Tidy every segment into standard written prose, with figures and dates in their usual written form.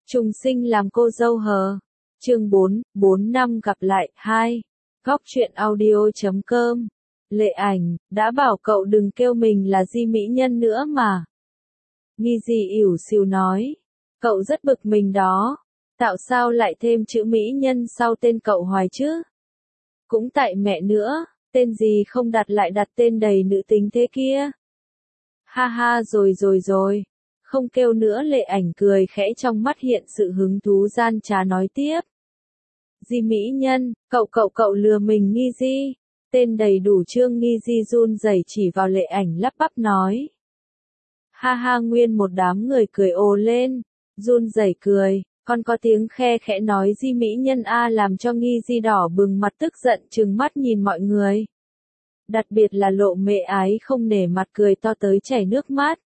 Trùng sinh làm cô dâu hờ. Chương 4, 4 năm gặp lại, 2. Góc truyện audio.com. Lệ Ảnh, đã bảo cậu đừng kêu mình là Di mỹ nhân nữa mà. Nghi Di ỉu xìu nói. Cậu rất bực mình đó. Tạo sao lại thêm chữ mỹ nhân sau tên cậu hoài chứ? Cũng tại mẹ nữa, tên gì không đặt lại đặt tên đầy nữ tính thế kia. Ha ha rồi. Không kêu nữa. Lệ Ảnh cười khẽ, trong mắt hiện sự hứng thú gian trá nói tiếp. Di mỹ nhân, cậu lừa mình Nghi Di. Tên đầy đủ Trương Nghi Di run rẩy chỉ vào Lệ Ảnh lắp bắp nói. Ha ha, nguyên một đám người cười ồ lên, run rẩy cười, còn có tiếng khe khẽ nói Di mỹ nhân a, làm cho Nghi Di đỏ bừng mặt tức giận trừng mắt nhìn mọi người. Đặc biệt là Lộ Mệ Ái không nể mặt cười to tới chảy nước mắt.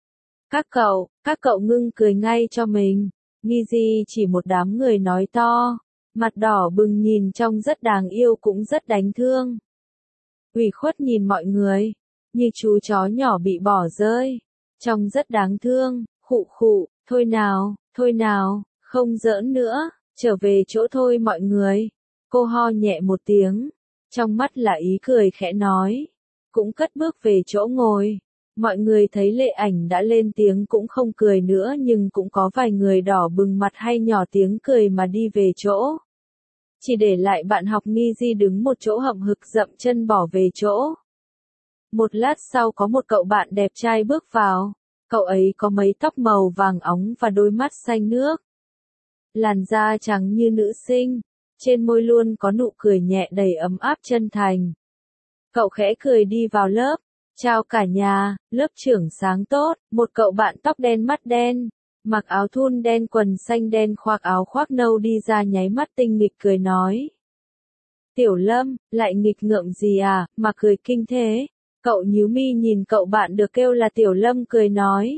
Các cậu ngưng cười ngay cho mình. Nghi Di chỉ một đám người nói to, mặt đỏ bừng nhìn trông rất đáng yêu cũng rất đánh thương. Ủy khuất nhìn mọi người, như chú chó nhỏ bị bỏ rơi, trông rất đáng thương. Khụ, thôi nào, không giỡn nữa, trở về chỗ thôi mọi người. Cô ho nhẹ một tiếng, trong mắt là ý cười khẽ nói, cũng cất bước về chỗ ngồi. Mọi người thấy Lệ Ảnh đã lên tiếng cũng không cười nữa, nhưng cũng có vài người đỏ bừng mặt hay nhỏ tiếng cười mà đi về chỗ. Chỉ để lại bạn học Nghi Di đứng một chỗ hậm hực dậm chân bỏ về chỗ. Một lát sau có một cậu bạn đẹp trai bước vào. Cậu ấy có mấy tóc màu vàng óng và đôi mắt xanh nước. Làn da trắng như nữ sinh, trên môi luôn có nụ cười nhẹ đầy ấm áp chân thành. Cậu khẽ cười đi vào lớp. Chào cả nhà, lớp trưởng sáng tốt. Một cậu bạn tóc đen mắt đen, mặc áo thun đen quần xanh đen khoác áo khoác nâu đi ra nháy mắt tinh nghịch cười nói. Tiểu Lâm, lại nghịch ngợm gì à, mà cười kinh thế. Cậu nhíu mi nhìn cậu bạn được kêu là Tiểu Lâm cười nói.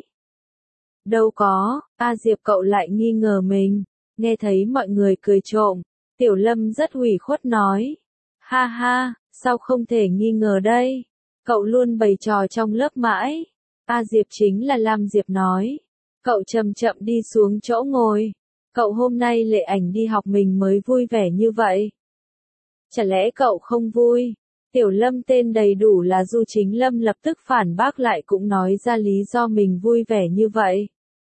Đâu có, Diệp cậu lại nghi ngờ mình. Nghe thấy mọi người cười trộm, Tiểu Lâm rất ủy khuất nói. Ha ha, sao không thể nghi ngờ đây? Cậu luôn bày trò trong lớp mãi. Diệp chính là Lam Diệp nói. Cậu chậm chậm đi xuống chỗ ngồi. Cậu hôm nay Lệ Ảnh đi học mình mới vui vẻ như vậy. Chả lẽ cậu không vui? Tiểu Lâm tên đầy đủ là Du Chính Lâm lập tức phản bác lại, cũng nói ra lý do mình vui vẻ như vậy.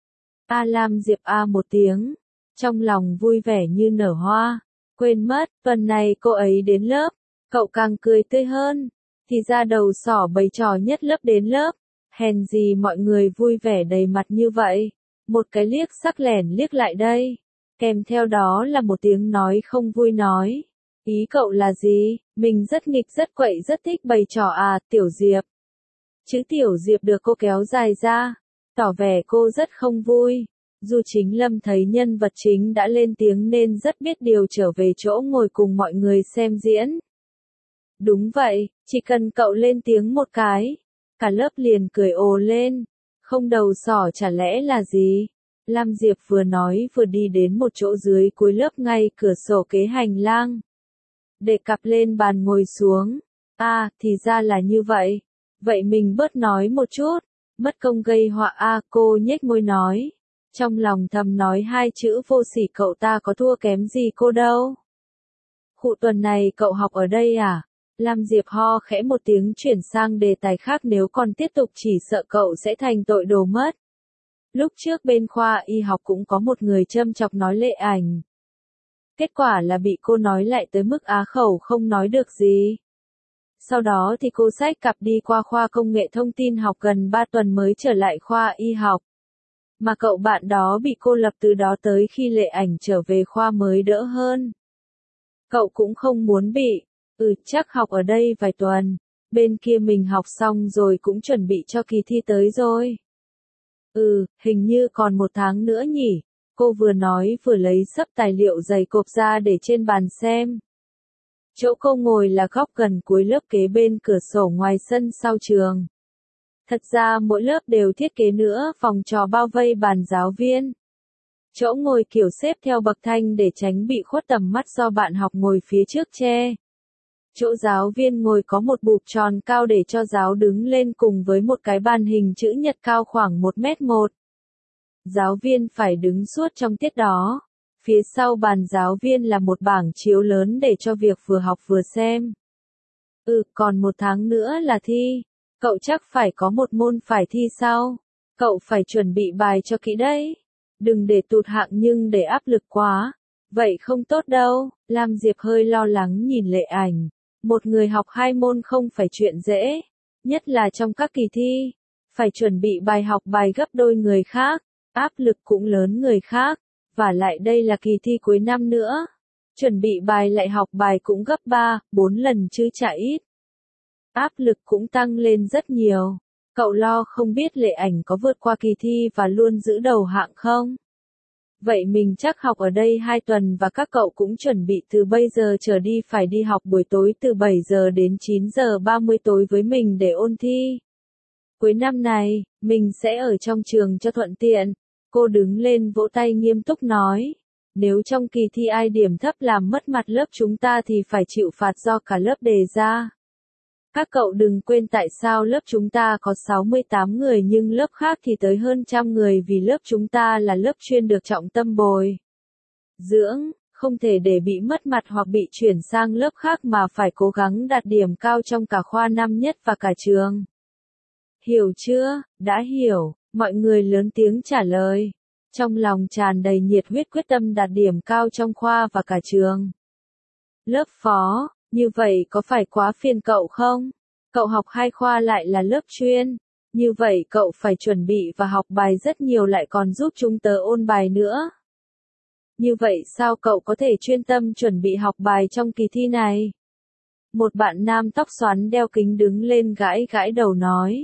Lam Diệp một tiếng. Trong lòng vui vẻ như nở hoa. Quên mất, tuần này cô ấy đến lớp. Cậu càng cười tươi hơn. Thì ra đầu sỏ bày trò nhất lớp đến lớp. Hèn gì mọi người vui vẻ đầy mặt như vậy. Một cái liếc sắc lẻn liếc lại đây. Kèm theo đó là một tiếng nói không vui nói. Ý cậu là gì? Mình rất nghịch rất quậy rất thích bày trò Tiểu Diệp. Chữ Tiểu Diệp được cô kéo dài ra, tỏ vẻ cô rất không vui. Du Chính Lâm thấy nhân vật chính đã lên tiếng nên rất biết điều, trở về chỗ ngồi cùng mọi người xem diễn. Đúng vậy, chỉ cần cậu lên tiếng một cái, cả lớp liền cười ồ lên. Không đầu sỏ chả lẽ là gì? Lam Diệp vừa nói vừa đi đến một chỗ dưới cuối lớp ngay cửa sổ kế hành lang. Để cặp lên bàn ngồi xuống. Thì ra là như vậy. Vậy mình bớt nói một chút. Mất công gây họa cô nhếch môi nói. Trong lòng thầm nói hai chữ vô sỉ, cậu ta có thua kém gì cô đâu. Tuần này cậu học ở đây à? Lam Diệp ho khẽ một tiếng chuyển sang đề tài khác, nếu còn tiếp tục chỉ sợ cậu sẽ thành tội đồ mất. Lúc trước bên khoa y học cũng có một người châm chọc nói Lệ Ảnh. Kết quả là bị cô nói lại tới mức á khẩu không nói được gì. Sau đó thì cô xách cặp đi qua khoa công nghệ thông tin học gần 3 tuần mới trở lại khoa y học. Mà cậu bạn đó bị cô lập từ đó tới khi Lệ Ảnh trở về khoa mới đỡ hơn. Cậu cũng không muốn bị. Chắc học ở đây vài tuần. Bên kia mình học xong rồi cũng chuẩn bị cho kỳ thi tới rồi. Hình như còn 1 tháng nữa nhỉ. Cô vừa nói vừa lấy xấp tài liệu dày cộp ra để trên bàn xem. Chỗ cô ngồi là góc gần cuối lớp kế bên cửa sổ ngoài sân sau trường. Thật ra mỗi lớp đều thiết kế nữa phòng trò bao vây bàn giáo viên. Chỗ ngồi kiểu xếp theo bậc thang để tránh bị khuất tầm mắt do bạn học ngồi phía trước che. Chỗ giáo viên ngồi có một bục tròn cao để cho giáo đứng lên cùng với một cái bàn hình chữ nhật cao khoảng 1m1. Giáo viên phải đứng suốt trong tiết đó. Phía sau bàn giáo viên là một bảng chiếu lớn để cho việc vừa học vừa xem. Còn 1 tháng nữa là thi. Cậu chắc phải có một môn phải thi sau. Cậu phải chuẩn bị bài cho kỹ đấy. Đừng để tụt hạng nhưng để áp lực quá. Vậy không tốt đâu. Lam Diệp hơi lo lắng nhìn Lệ Ảnh. Một người học 2 môn không phải chuyện dễ. Nhất là trong các kỳ thi. Phải chuẩn bị bài học bài gấp đôi người khác. Áp lực cũng lớn người khác. Và lại đây là kỳ thi cuối năm nữa. Chuẩn bị bài lại học bài cũng gấp 3, 4 lần chứ chả ít. Áp lực cũng tăng lên rất nhiều. Cậu lo không biết Lệ Ảnh có vượt qua kỳ thi và luôn giữ đầu hạng không? Vậy mình chắc học ở đây 2 tuần và các cậu cũng chuẩn bị từ bây giờ trở đi phải đi học buổi tối từ 7 giờ đến 9 giờ 30 tối với mình để ôn thi. Cuối năm này, mình sẽ ở trong trường cho thuận tiện. Cô đứng lên vỗ tay nghiêm túc nói. Nếu trong kỳ thi ai điểm thấp làm mất mặt lớp chúng ta thì phải chịu phạt do cả lớp đề ra. Các cậu đừng quên tại sao lớp chúng ta có 68 người nhưng lớp khác thì tới hơn 100 người vì lớp chúng ta là lớp chuyên được trọng tâm bồi dưỡng, không thể để bị mất mặt hoặc bị chuyển sang lớp khác mà phải cố gắng đạt điểm cao trong cả khoa năm nhất và cả trường. Hiểu chưa? Đã hiểu, mọi người lớn tiếng trả lời. Trong lòng tràn đầy nhiệt huyết quyết tâm đạt điểm cao trong khoa và cả trường. Lớp phó, như vậy có phải quá phiền cậu không? Cậu học 2 khoa lại là lớp chuyên. Như vậy cậu phải chuẩn bị và học bài rất nhiều lại còn giúp chúng tớ ôn bài nữa. Như vậy sao cậu có thể chuyên tâm chuẩn bị học bài trong kỳ thi này? Một bạn nam tóc xoắn đeo kính đứng lên gãi gãi đầu nói.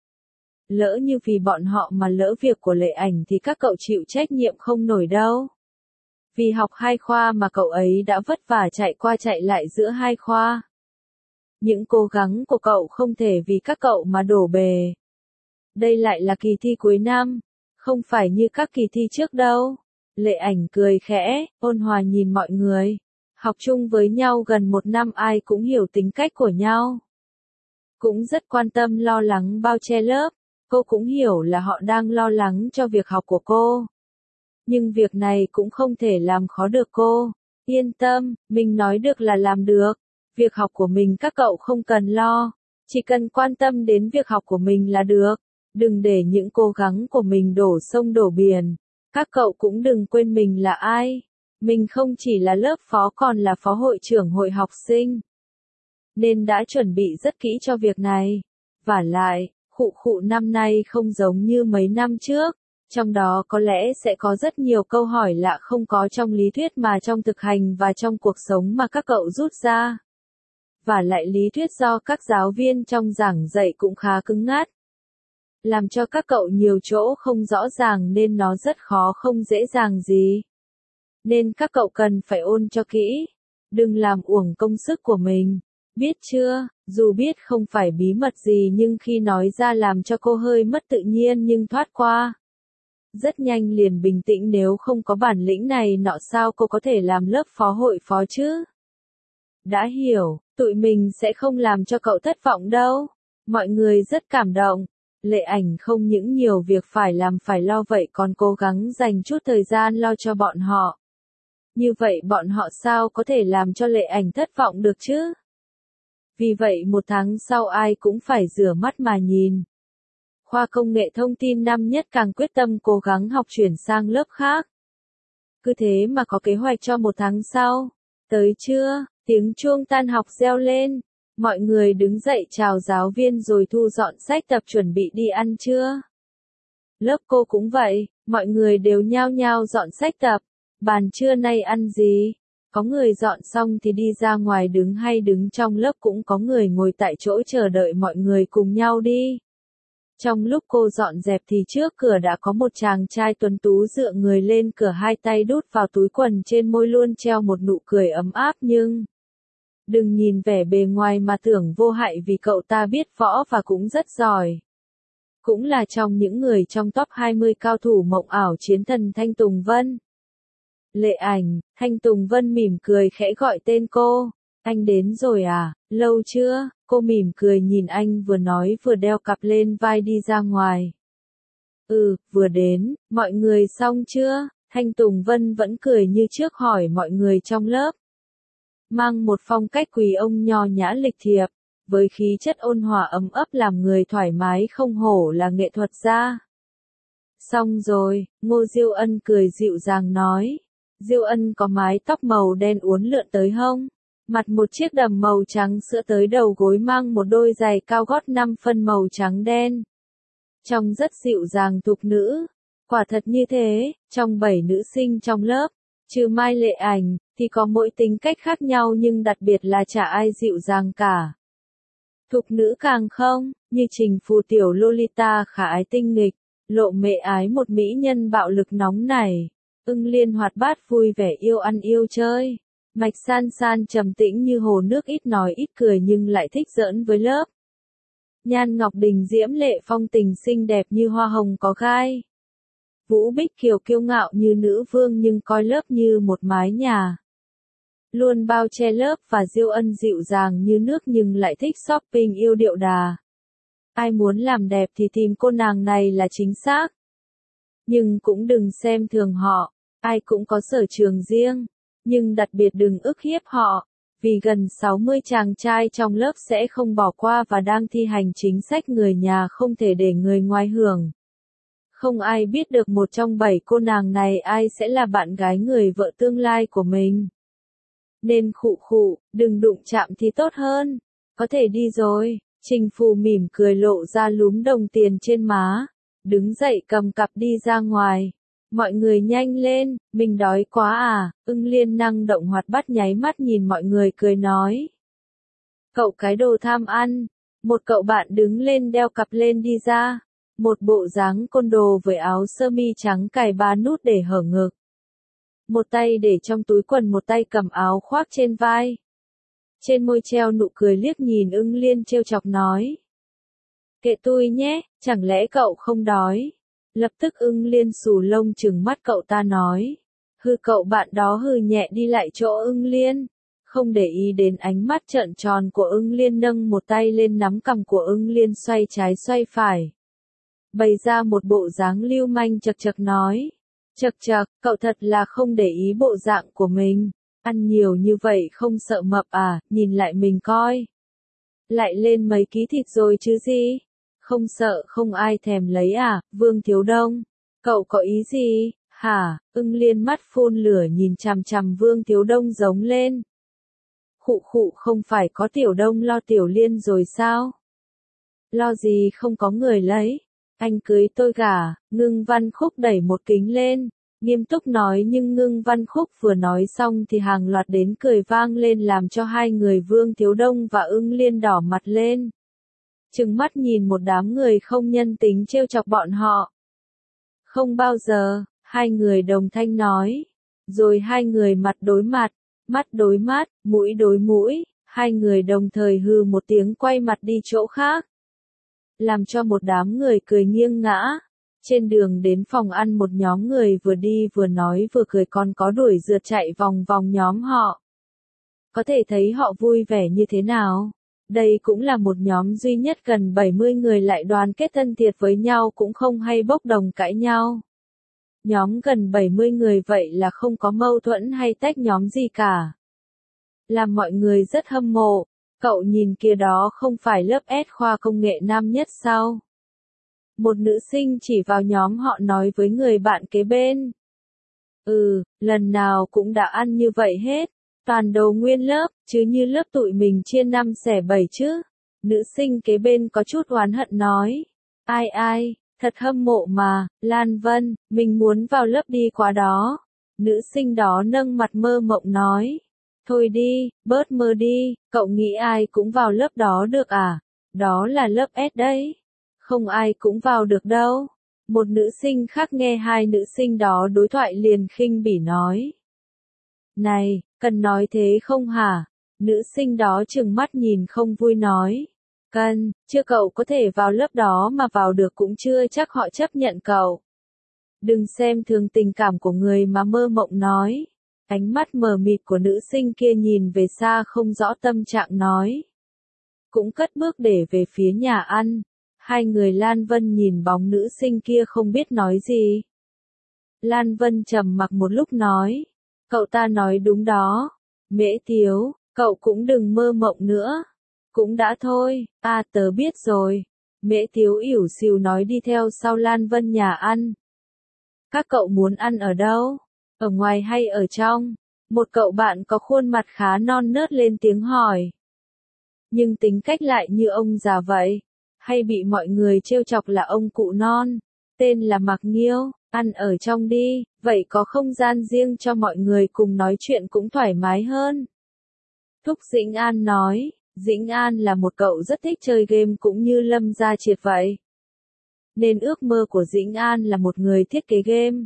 Lỡ như vì bọn họ mà lỡ việc của Lệ Ảnh thì các cậu chịu trách nhiệm không nổi đâu. Vì học 2 khoa mà cậu ấy đã vất vả chạy qua chạy lại giữa 2 khoa. Những cố gắng của cậu không thể vì các cậu mà đổ bề. Đây lại là kỳ thi cuối năm, không phải như các kỳ thi trước đâu. Lệ Ảnh cười khẽ, ôn hòa nhìn mọi người. Học chung với nhau gần 1 năm ai cũng hiểu tính cách của nhau. Cũng rất quan tâm lo lắng bao che lớp. Cô cũng hiểu là họ đang lo lắng cho việc học của cô. Nhưng việc này cũng không thể làm khó được cô. Yên tâm, mình nói được là làm được. Việc học của mình các cậu không cần lo. Chỉ cần quan tâm đến việc học của mình là được. Đừng để những cố gắng của mình đổ sông đổ biển. Các cậu cũng đừng quên mình là ai. Mình không chỉ là lớp phó còn là phó hội trưởng hội học sinh. Nên đã chuẩn bị rất kỹ cho việc này. Vả lại, khụ năm nay không giống như mấy năm trước. Trong đó có lẽ sẽ có rất nhiều câu hỏi lạ không có trong lý thuyết mà trong thực hành và trong cuộc sống mà các cậu rút ra. Và lại lý thuyết do các giáo viên trong giảng dạy cũng khá cứng ngắt. Làm cho các cậu nhiều chỗ không rõ ràng nên nó rất khó không dễ dàng gì. Nên các cậu cần phải ôn cho kỹ. Đừng làm uổng công sức của mình. Biết chưa, dù biết không phải bí mật gì nhưng khi nói ra làm cho cô hơi mất tự nhiên nhưng thoát qua. Rất nhanh liền bình tĩnh nếu không có bản lĩnh này nọ sao cô có thể làm lớp phó hội phó chứ? Đã hiểu, tụi mình sẽ không làm cho cậu thất vọng đâu. Mọi người rất cảm động. Lệ Ảnh không những nhiều việc phải làm phải lo vậy còn cố gắng dành chút thời gian lo cho bọn họ. Như vậy bọn họ sao có thể làm cho Lệ Ảnh thất vọng được chứ? Vì vậy 1 tháng sau ai cũng phải rửa mắt mà nhìn. Khoa công nghệ thông tin năm nhất càng quyết tâm cố gắng học chuyển sang lớp khác. Cứ thế mà có kế hoạch cho 1 tháng sau. Tới trưa, tiếng chuông tan học reo lên. Mọi người đứng dậy chào giáo viên rồi thu dọn sách tập chuẩn bị đi ăn trưa. Lớp cô cũng vậy, mọi người đều nhao nhao dọn sách tập. Bàn trưa nay ăn gì? Có người dọn xong thì đi ra ngoài đứng hay đứng trong lớp cũng có người ngồi tại chỗ chờ đợi mọi người cùng nhau đi. Trong lúc cô dọn dẹp thì trước cửa đã có một chàng trai tuấn tú dựa người lên cửa 2 tay đút vào túi quần trên môi luôn treo một nụ cười ấm áp nhưng... Đừng nhìn vẻ bề ngoài mà tưởng vô hại vì cậu ta biết võ và cũng rất giỏi. Cũng là trong những người trong top 20 cao thủ mộng ảo chiến thần Thanh Tùng Vân. Lệ Ảnh, Thanh Tùng Vân mỉm cười khẽ gọi tên cô. Anh đến rồi à, lâu chưa? Cô mỉm cười nhìn anh vừa nói vừa đeo cặp lên vai đi ra ngoài. Vừa đến, mọi người xong chưa? Thanh Tùng Vân vẫn cười như trước hỏi mọi người trong lớp. Mang một phong cách quý ông nho nhã lịch thiệp, với khí chất ôn hòa ấm ấp làm người thoải mái không hổ là nghệ thuật gia. Xong rồi, Ngô Diêu Ân cười dịu dàng nói. Diêu Ân có mái tóc màu đen uốn lượn tới hông, mặt một chiếc đầm màu trắng sữa tới đầu gối mang một đôi giày cao gót 5 phân màu trắng đen. Trông rất dịu dàng thục nữ. Quả thật như thế, trong 7 nữ sinh trong lớp, trừ Mai Lệ Ảnh, thì có mỗi tính cách khác nhau nhưng đặc biệt là chả ai dịu dàng cả. Thục nữ càng không, như Trình Phù tiểu Lolita khả ái tinh nghịch, Lộ Mệ Ái một mỹ nhân bạo lực nóng nảy, Ưng Liên hoạt bát vui vẻ yêu ăn yêu chơi, Mạch San San trầm tĩnh như hồ nước ít nói ít cười nhưng lại thích giỡn với lớp. Nhan Ngọc Đình diễm lệ phong tình xinh đẹp như hoa hồng có gai. Vũ Bích Kiều kiêu ngạo như nữ vương nhưng coi lớp như một mái nhà. Luôn bao che lớp và Diêu Ân dịu dàng như nước nhưng lại thích shopping yêu điệu đà. Ai muốn làm đẹp thì tìm cô nàng này là chính xác. Nhưng cũng đừng xem thường họ, ai cũng có sở trường riêng. Nhưng đặc biệt đừng ức hiếp họ, vì gần 60 chàng trai trong lớp sẽ không bỏ qua và đang thi hành chính sách người nhà không thể để người ngoài hưởng. Không ai biết được một trong 7 cô nàng này ai sẽ là bạn gái người vợ tương lai của mình. Nên khụ, đừng đụng chạm thì tốt hơn. Có thể đi rồi. Trình Phù mỉm cười lộ ra lúm đồng tiền trên má. Đứng dậy cầm cặp đi ra ngoài. Mọi người nhanh lên, mình đói quá à. Ưng Liên năng động hoạt bát nháy mắt nhìn mọi người cười nói. Cậu cái đồ tham ăn. Một cậu bạn đứng lên đeo cặp lên đi ra. Một bộ dáng côn đồ với áo sơ mi trắng cài 3 nút để hở ngực. Một tay để trong túi quần một tay cầm áo khoác trên vai. Trên môi treo nụ cười liếc nhìn Ưng Liên trêu chọc nói. Kệ tôi nhé, chẳng lẽ cậu không đói? Lập tức Ưng Liên xù lông trừng mắt cậu ta nói. Hừ cậu bạn đó hừ nhẹ đi lại chỗ Ưng Liên. Không để ý đến ánh mắt trợn tròn của Ưng Liên nâng một tay lên nắm cằm của Ưng Liên xoay trái xoay phải. Bày ra một bộ dáng lưu manh chật chật nói. Chật, cậu thật là không để ý bộ dạng của mình. Ăn nhiều như vậy không sợ mập à, nhìn lại mình coi. Lại lên mấy ký thịt rồi chứ gì? Không sợ không ai thèm lấy à, Vương Thiếu Đông? Cậu có ý gì? Hả? Ưng Liên mắt phun lửa nhìn chằm chằm Vương Thiếu Đông giống lên. Khụ không phải có Tiểu Đông lo Tiểu Liên rồi sao? Lo gì không có người lấy? Anh cưới tôi gả, Ngưng Văn Khúc đẩy một kính lên, nghiêm túc nói nhưng Ngưng Văn Khúc vừa nói xong thì hàng loạt đến cười vang lên làm cho hai người Vương Thiếu Đông và Ưng Liên đỏ mặt lên. Trừng mắt nhìn một đám người không nhân tính trêu chọc bọn họ. Không bao giờ, hai người đồng thanh nói. Rồi hai người mặt đối mặt, mắt đối mắt, mũi đối mũi, hai người đồng thời hừ một tiếng quay mặt đi chỗ khác. Làm cho một đám người cười nghiêng ngã. Trên đường đến phòng ăn một nhóm người vừa đi vừa nói vừa cười còn có đuổi rượt chạy vòng vòng nhóm họ. Có thể thấy họ vui vẻ như thế nào. Đây cũng là một nhóm duy nhất gần 70 người lại đoàn kết thân thiệt với nhau cũng không hay bốc đồng cãi nhau. Nhóm gần 70 người vậy là không có mâu thuẫn hay tách nhóm gì cả. Làm mọi người rất hâm mộ. Cậu nhìn kia đó không phải lớp S khoa công nghệ nam nhất sao? Một nữ sinh chỉ vào nhóm họ nói với người bạn kế bên. Lần nào cũng đã ăn như vậy hết. Toàn đồ nguyên lớp, chứ như lớp tụi mình chia 5 xẻ 7 chứ. Nữ sinh kế bên có chút oán hận nói. Ai, thật hâm mộ mà, Lan Vân, mình muốn vào lớp đi quá đó. Nữ sinh đó nâng mặt mơ mộng nói. Thôi đi, bớt mơ đi, cậu nghĩ ai cũng vào lớp đó được à? Đó là lớp S đấy. Không ai cũng vào được đâu. Một nữ sinh khác nghe hai nữ sinh đó đối thoại liền khinh bỉ nói. Này, cần nói thế không hả? Nữ sinh đó trừng mắt nhìn không vui nói. Cần, chưa cậu có thể vào lớp đó mà vào được cũng chưa chắc họ chấp nhận cậu. Đừng xem thường tình cảm của người mà mơ mộng nói. Ánh mắt mờ mịt của nữ sinh kia nhìn về xa không rõ tâm trạng nói. Cũng cất bước để về phía nhà ăn. Hai người Lan Vân nhìn bóng nữ sinh kia không biết nói gì. Lan Vân trầm mặc một lúc nói, cậu ta nói đúng đó. Mễ Tiếu, cậu cũng đừng mơ mộng nữa. Cũng đã thôi, tớ biết rồi. Mễ Tiếu ỉu xìu nói đi theo sau Lan Vân nhà ăn. Các cậu muốn ăn ở đâu? Ở ngoài hay ở trong? Một cậu bạn có khuôn mặt khá non nớt lên tiếng hỏi. Nhưng tính cách lại như ông già vậy. Hay bị mọi người trêu chọc là ông cụ non. Tên là Mạc Nghiêu, ăn ở trong đi, vậy có không gian riêng cho mọi người cùng nói chuyện cũng thoải mái hơn. Thúc Dĩnh An nói, Dĩnh An là một cậu rất thích chơi game cũng như Lâm Gia Triệt vậy. Nên ước mơ của Dĩnh An là một người thiết kế game.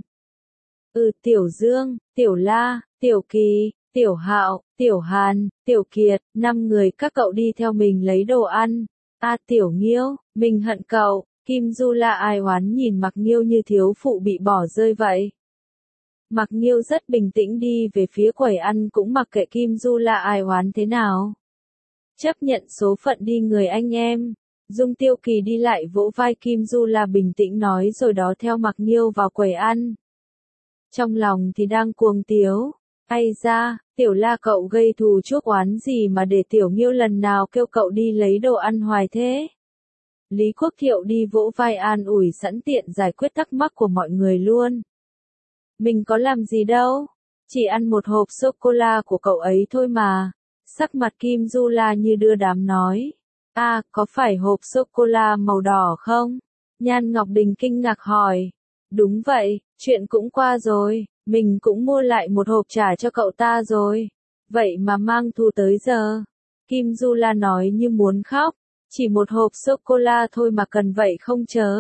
Tiểu Dương, Tiểu La, Tiểu Kỳ, Tiểu Hạo, Tiểu Hàn, Tiểu Kiệt, 5 người các cậu đi theo mình lấy đồ ăn. Tiểu Nghiêu, mình hận cậu. Kim Du La ai oán nhìn Mạc Nghiêu như thiếu phụ bị bỏ rơi vậy. Mạc Nghiêu rất bình tĩnh đi về phía quầy ăn cũng mặc kệ Kim Du La ai oán thế nào. Chấp nhận số phận đi người anh em. Dung Tiêu Kỳ đi lại vỗ vai Kim Du La bình tĩnh nói rồi đó theo Mạc Nghiêu vào quầy ăn. Trong lòng thì đang cuồng tiếu. Ai ra, Tiểu La cậu gây thù chuốc oán gì mà để Tiểu Nghiêu lần nào kêu cậu đi lấy đồ ăn hoài thế? Lý Quốc Thiệu đi vỗ vai an ủi sẵn tiện giải quyết thắc mắc của mọi người luôn. Mình có làm gì đâu, chỉ ăn một hộp sô-cô-la của cậu ấy thôi mà. Sắc mặt Kim Du La như đưa đám nói. Có phải hộp sô-cô-la màu đỏ không? Nhan Ngọc Đình kinh ngạc hỏi. Đúng vậy, chuyện cũng qua rồi, mình cũng mua lại một hộp trả cho cậu ta rồi. Vậy mà mang thù tới giờ. Kim Du La nói như muốn khóc. Chỉ một hộp sô-cô-la thôi mà cần vậy không chớ.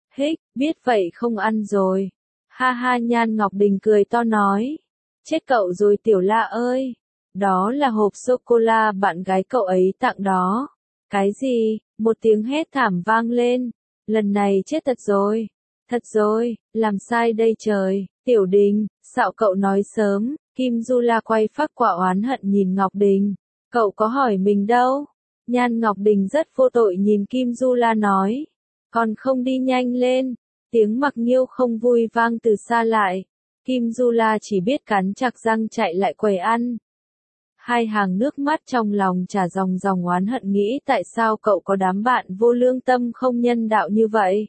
Biết vậy không ăn rồi. Ha ha Nhan Ngọc Đình cười to nói. Chết cậu rồi Tiểu La ơi. Đó là hộp sô-cô-la bạn gái cậu ấy tặng đó. Cái gì? Một tiếng hét thảm vang lên. Lần này chết thật rồi. Thật rồi, làm sai đây trời. Tiểu Đình, sao cậu nói sớm? Kim Du La quay phác quả oán hận nhìn Ngọc Đình. Cậu có hỏi mình đâu? Nhan Ngọc Đình rất vô tội nhìn Kim Du La nói. Còn không đi nhanh lên. Tiếng Mạc Nghiêu không vui vang từ xa lại. Kim Du La chỉ biết cắn chặt răng chạy lại quầy ăn. Hai hàng nước mắt trong lòng chả dòng dòng oán hận nghĩ tại sao cậu có đám bạn vô lương tâm không nhân đạo như vậy.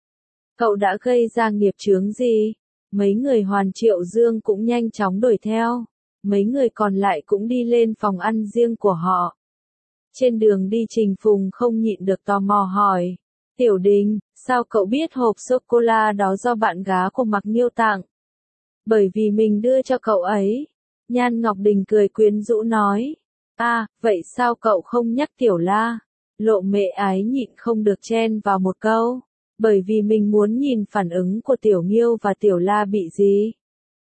Cậu đã gây ra nghiệp chướng gì? Mấy người Hoàn Triệu Dương cũng nhanh chóng đuổi theo. Mấy người còn lại cũng đi lên phòng ăn riêng của họ. Trên đường đi Trình Phùng không nhịn được tò mò hỏi. Tiểu Đình, sao cậu biết hộp sô-cô-la đó do bạn gái của Mạc Nghiêu tặng? Bởi vì mình đưa cho cậu ấy. Nhan Ngọc Đình cười quyến rũ nói. Vậy sao cậu không nhắc Tiểu La? Lộ Mệ Ái nhịn không được chen vào một câu. Bởi vì mình muốn nhìn phản ứng của Tiểu Nghiêu và Tiểu La bị gì.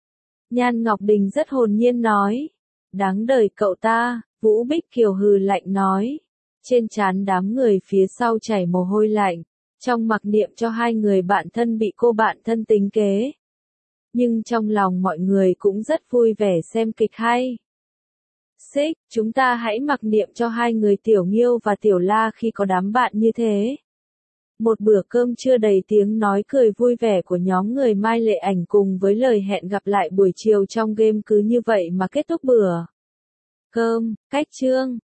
Nhan Ngọc Đình rất hồn nhiên nói. Đáng đời cậu ta. Vũ Bích Kiều hừ lạnh nói. Trên trán đám người phía sau chảy mồ hôi lạnh. Trong mặc niệm cho hai người bạn thân bị cô bạn thân tính kế. Nhưng trong lòng mọi người cũng rất vui vẻ xem kịch hay. Chúng ta hãy mặc niệm cho hai người Tiểu Nghiêu và Tiểu La khi có đám bạn như thế. Một bữa cơm trưa đầy tiếng nói cười vui vẻ của nhóm người Mai Lệ Ảnh cùng với lời hẹn gặp lại buổi chiều trong game cứ như vậy mà kết thúc bữa cơm. Cách chương